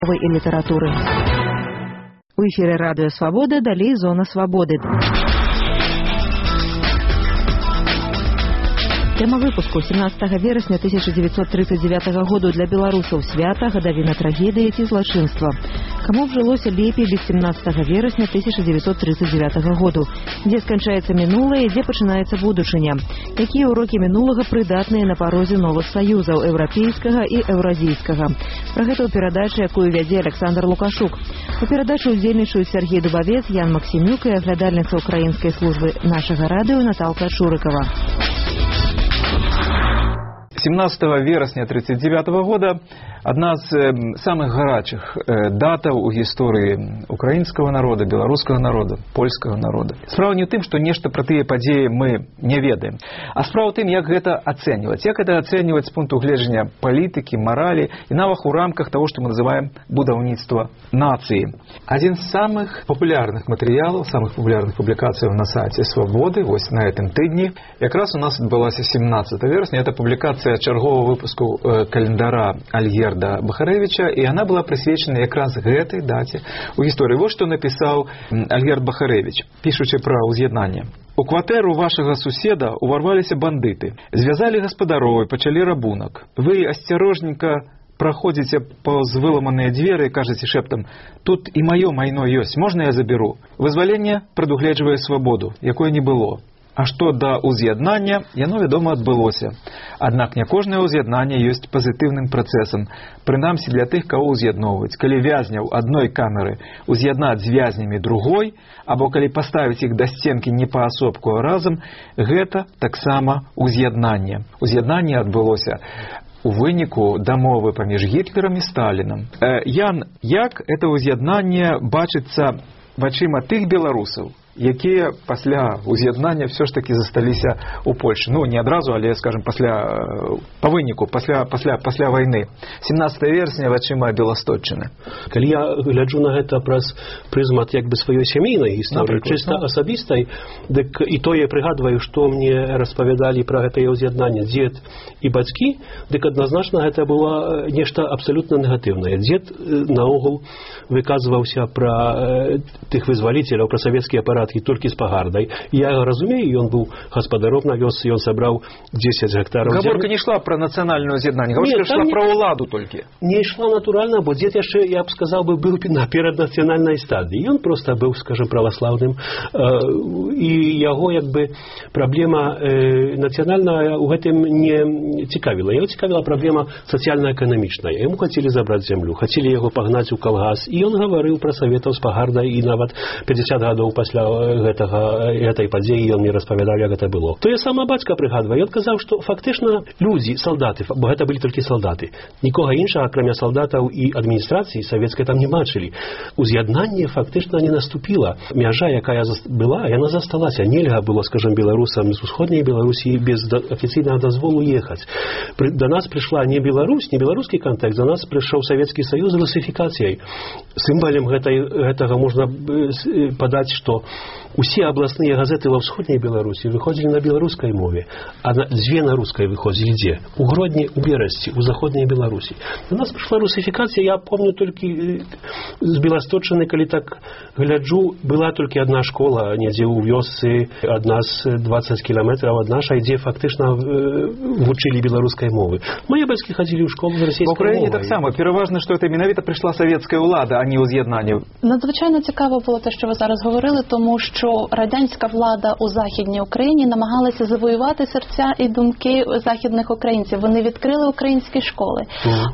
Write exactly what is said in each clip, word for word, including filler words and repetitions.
і літаратуры. У эфіры радыё Свабода, далей зона свабоды. Тема выпуску. семнадцатага верасня тысяча девятьсот тридцать девятага году для беларусаў свята, гадавіна трагедыі ці злачынства. Каму б жылося лепей без семнадцатага верасня тысяча девятьсот тридцать девятага году? Дзе сканчаецца мінулае, дзе пачынаецца будучыня? Якія ўрокі мінулага прыдатныя на парозе новых саюзаў еўрапейскага і еўразійскага? Пра гэта ў перадачы, якую вядзе Александр Лукашук. У перадачы ўдзельнічаюць Сергей Дубавец, Ян Максімюк і аглядальніца украінскай службы нашага радыё Наталка Шурыкова. семнадцатого верасня тридцать девятого года одна з самых гарачых датаў у гісторыі украінскага народа, беларускага народа, польскага народа. Справа не ў тым, што нешта пра тыя падзеі мы не ведаем, а справа ў тым, як гэта ацэньваць. Як гэта ацэньваць з пункту гледжання палітыкі, маралі і нават у рамках таго, што мы называем будаўніцтва нацыі. Адзін з самых папулярных матэрыялаў, самых папулярных публікацыяў на сайце Свабоды, вось на гэтым тыдні, якраз у нас адбылася семнадцатого верасня. Это публікацыя чаргового выпуску э, календара Альгерда Бахарэвіча, і она была прысвечана якраз гэтай даце у гісторыі. Вот што напісаў Альгерд Бахарэвіч, пішучы пра ўз'яднанне. У кватэру вашага суседа уварваліся бандыты, звязалі гаспадароў і пачалі рабунак. Вы асцярожненька праходзіце паўз выламаныя дзверы і кажаце шэптам: тут і маё майно ёсць, можна я заберу? Вызваленне прадугледжвае свабоду, якой не было. А што да ўз'яднання, яно, вядома, адбылося. Аднак не кожнае ўз'яднанне ёсць пазітыўным працэсам, прынамсі для тых, каго ўз'ядноўваць. Калі вязняў адной камеры ўз'яднаць з вязнямі другой, або калі паставіць іх да сценкі не паасобку, а разам, гэта таксама ўз'яднанне. Ўз'яднанне адбылося у выніку дамовы паміж Гітлерам і Сталінам. Э, Ян, як это ўз'яднанне бачыцца вачыма тых беларусаў, якія пасля ўз'яднання все ж таки засталіся ў Польшы? Ну, не адразу, але, скажем, пасля, па выніку, пасля, пасля, пасля вайны. семнадцатого верасня вачыма Беласточчыны. Калі я гляджу на гэта праз прызмат як бы сваёй сямейнай гісторыі, чыста асабістай, дык і тое прыгадваю, што мне распавядалі пра гэтае ўз'яднанне дзед і бацькі, дык адназначна гэта было нешта абсалютна негатыўнае. Дзед наогул выказваўся пра тых вызваліцеляў, пра савецкі апарат і толькі з пагардай. Я разумею, ён быў гаспадаром на вёсцы, ён сабраў дзесяць гектараў. Гаворка не ішла пра нацыянальнае з'яднанне, гаворка ішла пра ўладу толькі. Не ішла натуральна, бо дзед яшчэ, я б сказаў бы, быў наперад нацыянальнай стадыі. Ён проста быў, скажем, праваслаўным, і яго як бы праблема нацыянальная ў гэтым не цікавіла. Яго цікавіла праблема сацыяльна-эканамічная. Яму хацелі забраць зямлю, хацелі яго пагнаць у калгас, і ён гаварыў пра саветаў з пагардай, і нават пятьдесят гадоў пасля гэтага, гэтай падзеі ён мне распавядаў, як гэта было. То я сама бацька прыгадваю, ён казаў, што фактычна людзі, салдаты, бо гэта былі толькі салдаты, нікога іншага, акрамя салдатаў і адміністрацыі савецкай там не бачылі. Уз'яднанне фактычна не наступіла. Мяжа, якая была, яна засталася. Нельга было, скажем, беларусам з усходняй Беларусі без афіцыйнага дазволу ехаць. Да нас прыйшла не Беларусь, не беларускі кантэкст, до нас прыйшоў Савецкі Саюз з русифікацыяй. Сімвалем гэтай, гэтага можна падаць, што усе абласныя газеты ва ўсходняй Беларусі выходзілі на беларускай мове, а на, дзве на рускай выходзілі дзе? У Гродні, у Берасці, у заходняй Беларусі. У нас прыйшла русифікацыя, я помню толькі з Беласточчыны, калі так гляджу, была толькі адна школа, недзе ў вёсцы, ад нас дваццаць кіламетраў ад нашай, дзе фактычна вучылі беларускай мовы. Мае бацькі хадзілі ў школу з расійскай мовай. В Украіне таксама пераважна, што это менавіта прыйшла савецкая ўлада, а не ўз'яднанне. Надзвичайно цікаво було те, що ви зараз говорили, тому що радянська влада у Західній Україні намагалася завоювати серця і думки західних українців. Вони відкрили українські школи.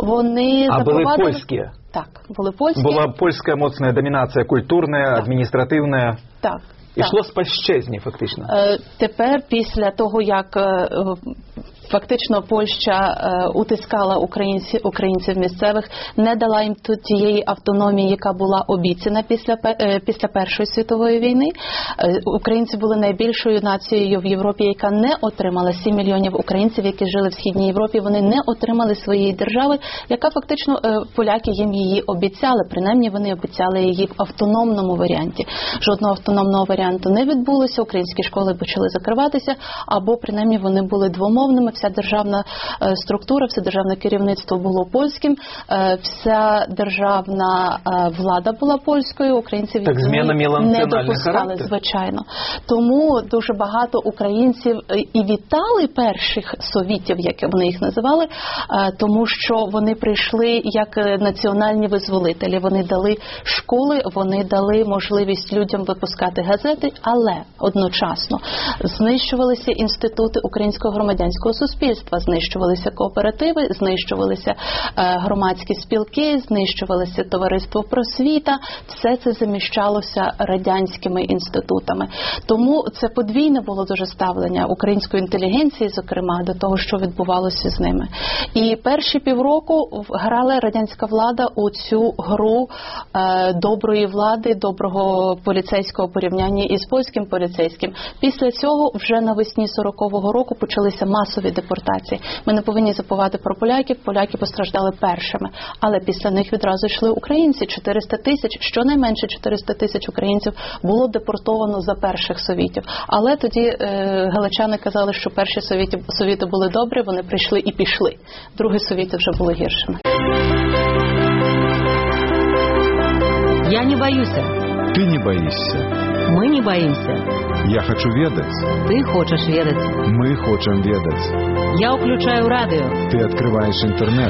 Вони а запровадили... були польські? Так, були польські. Була польська моцна домінація культурна, так. адміністративна. Так. Ішло спадщезні, фактично. Е, тепер, після того, як е, фактично Польща е, утискала українців, українців місцевих, не дала їм тієї автономії, яка була обіцяна після, е, після Першої світової війни. Е, українці були найбільшою нацією в Європі, яка не отримала сім мільйонів українців, які жили в Східній Європі. Вони не отримали своєї держави, яка фактично е, поляки їм її обіцяли. Принаймні вони обіцяли її в автономному варіанті. Жодного автономного варіанту не відбулося, українські школи почали закриватися, або принаймні вони були двомовними. вся державна структура, все державне керівництво було польським, вся державна влада була польською, українців так, зміна мала не допускали, характер. Звичайно. Тому дуже багато українців і вітали перших совітів, як вони їх називали, тому що вони прийшли як національні визволителі. Вони дали школи, вони дали можливість людям випускати газети, але одночасно знищувалися інститути українського громадянського суспільства, знищувалися кооперативи, знищувалися громадські спілки, знищувалися товариство просвіта. Все це заміщалося радянськими інститутами. Тому це подвійне було дуже ставлення української інтелігенції, зокрема, до того, що відбувалося з ними. І перші півроку грала радянська влада у цю гру е, доброї влади, доброго поліцейського порівняння із польським поліцейським. Після цього вже навесні сорокового року почалися масові депортації. Ми не повинні забувати про поляків. Поляки постраждали першими. Але після них відразу йшли українці. чотириста тисяч, щонайменше чотириста тисяч українців було депортовано за перших совітів. Але тоді е, галичани казали, що перші совіти, совіти були добрі, вони прийшли і пішли. Другі совіти вже були гіршими. Я не боюся. Ты не боишься. Мы не боимся. Я хочу ведать. Ты хочешь ведать. Мы хочем ведать. Я включаю радио. Ты открываешь интернет.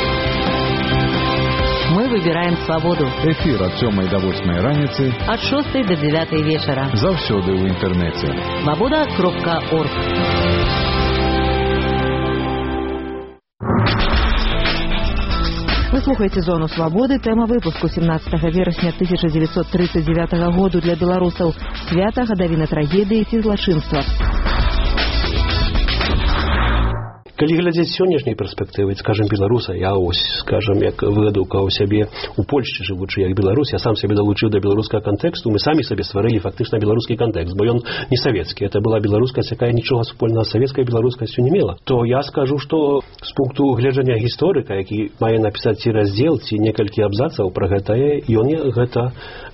Мы выбираем свободу. Эфир от сёмай до восьмай раніцы. От шостой до девятой вечера. Заўсёды ў інтэрнэце. свобода кропка орг. Вы слухаете «Зону свободы». Тема выпуску семнадцатого верасня тысяча девятьсот тридцать девятого году для белорусов. Свята гадавіна трагедыі ці злачынства. Калі глядзець сённяшняй перспектывы, скажем, беларуса, я ось, скажем, як выдукаў сябе у Польшчы жывучы як беларус, я сам сябе далучыў да беларускага кантэксту, мы самі сабе стварылі фактычна беларускі кантэкст, бо ён не савецкі, это была беларускасць, якая нічога супольнага з савецкай беларускасцю не мела. То я скажу, што з пункту гледжання гісторыка, які мае напісаць ці раздзел, ці некалькі абзацаў пра гэтае, ён гэта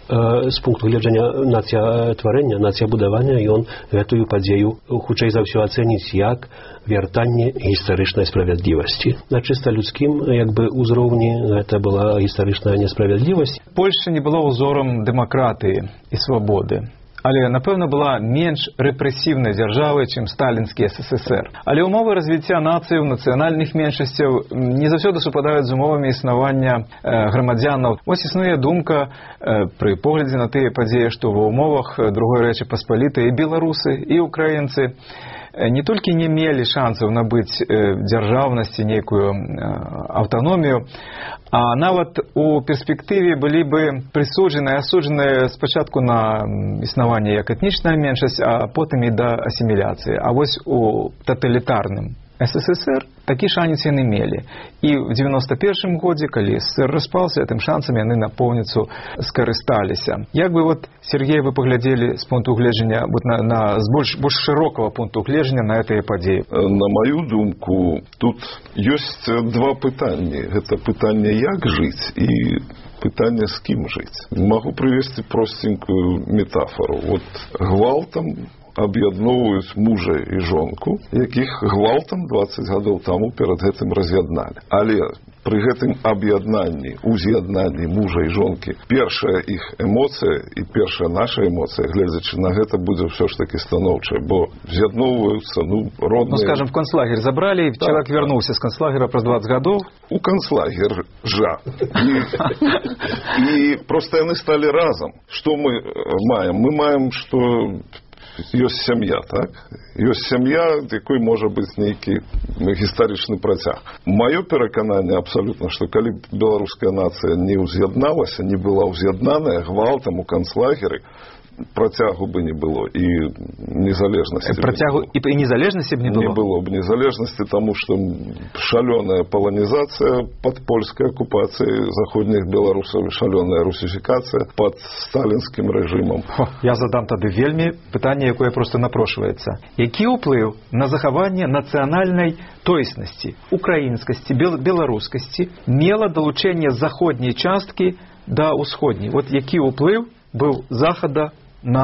з пункту гледжання нацыятварэння, нацыябудавання, ён гэтую падзею хутчэй за ўсё ацэніць як вяртанне гістарычнай справядлівасці. На чыста людскім як бы узроўні гэта была гістарычная несправядлівасць. Польшча не была ўзорам дэмакратыі і свабоды. Але, напэўна, была менш рэпрэсіўнай дзяржавай, чым сталінскі эс эс эс эр. Але ўмовы развіцця нацыяў, нацыянальных меншасцяў не заўсёды супадаюць з умовамі існавання э, грамадзянаў. Вось існуе думка э, пры поглядзе на тыя падзеі, што ва ўмовах другой рэчы паспалітай і беларусы, і украінцы не толькі не мелі шансаў набыць дзяржаўнасці, нейкую аўтаномію, а нават у перспектыве былі бы прысуджаны, асуджаны спачатку на існаванне як этнічная меншасць, а потым і да асіміляцыі. А вось у таталітарным эс эс эс эр такі шанец яны мелі. І ў девяносто першым годзе, калі эс эс эс эр распаўся, тым шансам яны напоўніцу скарысталіся. Як бы вот, Сергей, вы паглядзелі з пункту гледжання, вот на, на, з больш, больш шырокага пункту гледжання на гэтыя падзеі? На маю думку, тут ёсць два пытанні. Гэта пытанне, як жыць, і пытанне, з кім жыць. Магу прывесці простенькую метафору. Вот гвалтам аб'ядноўваюць мужа і жонку, якіх гвалтам дваццаць гадоў таму перад гэтым раз'ядналі. Але пры гэтым аб'яднанні, уз'яднанні мужа і жонкі, першая іх эмоцыя і першая наша эмоцыя, гледзячы на гэта, будзе ўсё ж такі станоўчая, бо з'ядноўваюцца, ну, родныя... Ну, скажем, в концлагер забралі, і чалавек так, вярнуўся з концлагера праз дваццаць гадоў. У концлагер жа. І, і проста яны сталі разам. Што мы маем? Мы маем, што ёсць сям'я, так? Ёсць сям'я, якой можа быць нейкі гістарычны працяг. Маё перакананне абсалютна, што калі беларуская нацыя не ўз'ядналася, не была ўз'яднаная гвалтам у канцлагеры, працягу бы не было і незалежнасці. Працягу і, і незалежнасці б не было? Не было б незалежнасці, таму што шалёная паланізацыя пад польскай акупацыяй заходніх беларусаў і шалёная русіфікацыя пад сталінскім рэжымам. О, я задам тады вельмі пытанне, якое проста напрошваецца. Які ўплыў на захаванне нацыянальнай тоеснасці, украінскасці, беларускасці мела далучэнне заходняй часткі да ўсходняй? Вот які ўплыў быў захада на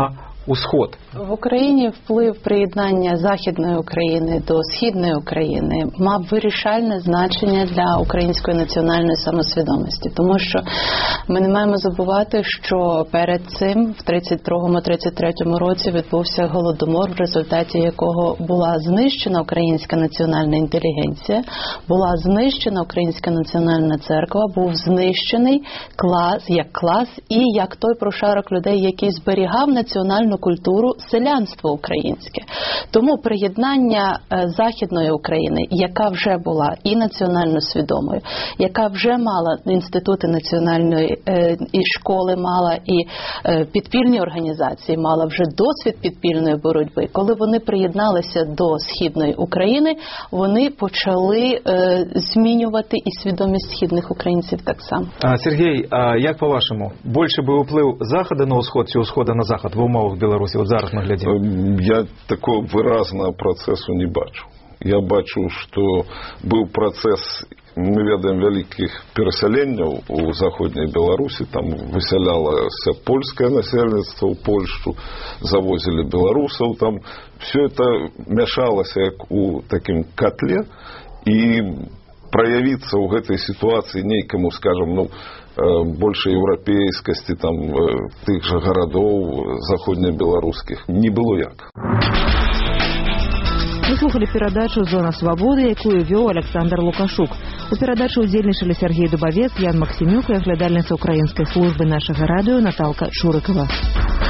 усход? В Україні вплив приєднання Західної України до Східної України мав вирішальне значення для української національної самосвідомості. Тому що ми не маємо забувати, що перед цим в тридцять другому - тридцять третьому році відбувся Голодомор, в результаті якого була знищена українська національна інтелігенція, була знищена українська національна церква, був знищений клас, як клас і як той прошарок людей, який зберігав національну культуру, селянство українське. Тому приєднання Західної України, яка вже була і національно свідомою, яка вже мала інститути національної і школи, мала і підпільні організації, мала вже досвід підпільної боротьби. Коли вони приєдналися до Східної України, вони почали змінювати і свідомість східних українців так само. А, Сергій, а як по-вашому, більше би вплив Заходу на Усход чи Усходу на Захід в умовах Білорусі? От зараз ми глядимо. Я такого виразного процесу не бачу. Я бачу, що був процес, ми ведаємо, великих переселень у Заходній Білорусі. Там виселялося польське насельництво в Польщу, завозили білорусів. Там все це мішалося як у таким котлі. І проявиться в этой ситуации некому, скажем, ну, больше европейскости, там, тих же городов заходнебеларускіх не было як. Вы слухали перадачу «Зона свободы», якую вёў Александр Лукашук. У перадачы удзельнічалі Сергей Дубавец, Ян Максимюк і аглядальніца украінскай службы нашага радыё Наталка Шурыкова.